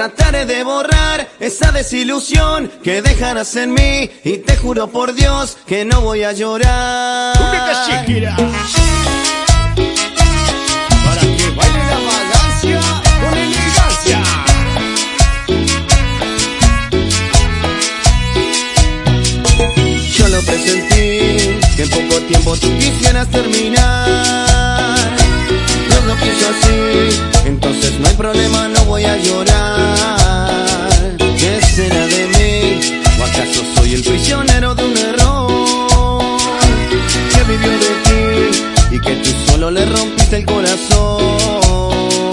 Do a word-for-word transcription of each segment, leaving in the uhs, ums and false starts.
Trataré de borrar esa desilusión que dejarás en mí, y te juro por Dios que no voy a llorar. Para que baile la vagancia con elegancia. Yo lo presentí, que en poco tiempo tú quisieras terminar. Dios lo quiso así, entonces no hay problema, no voy a llorar. ¿Qué será de mí? ¿O acaso soy el prisionero de un error que vivió de ti y que tú solo le rompiste el corazón?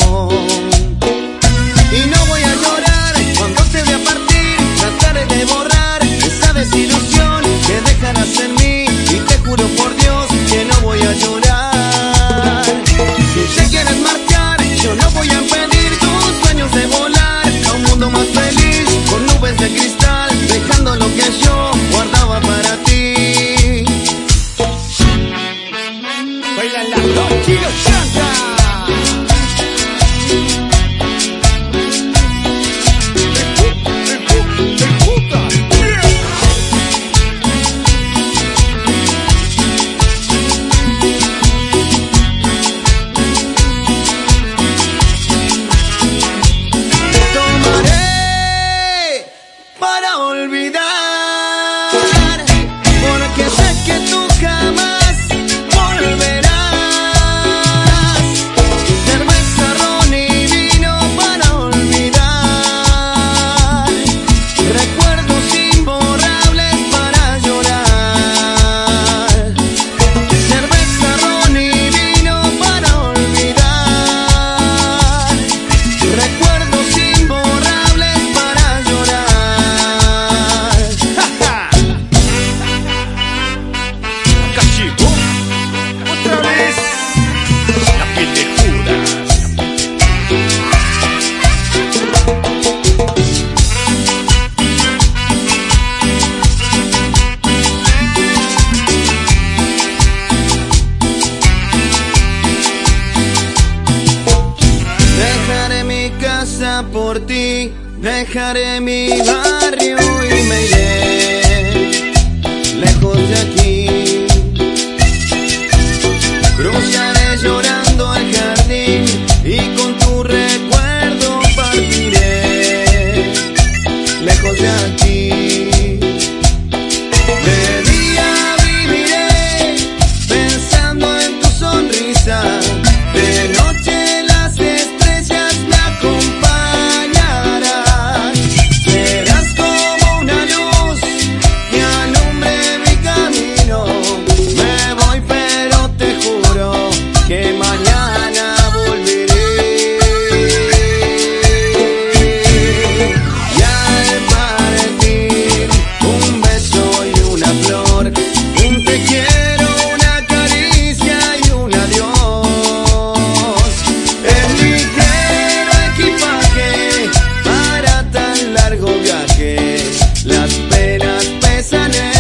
Y no voy a llorar cuando te vea partir, trataré de borrar esa desilusión que dejarás en mí, y te juro por Dios que no voy a llorar. Si te quieres marchar, yo no voy a impedir tus sueños de volar a un mundo más feliz, con nubes de cristal, dejando lo que yo guardaba para ti. Bailan las noches y los chantas. Por ti dejaré mi barrio y me iré lejos de aquí. Cruzaré llorando el jardín y con tu recuerdo partiré lejos de aquí. De día viviré pensando en tu sonrisa, de noche las estrellas me acompañan. Las penas pesan en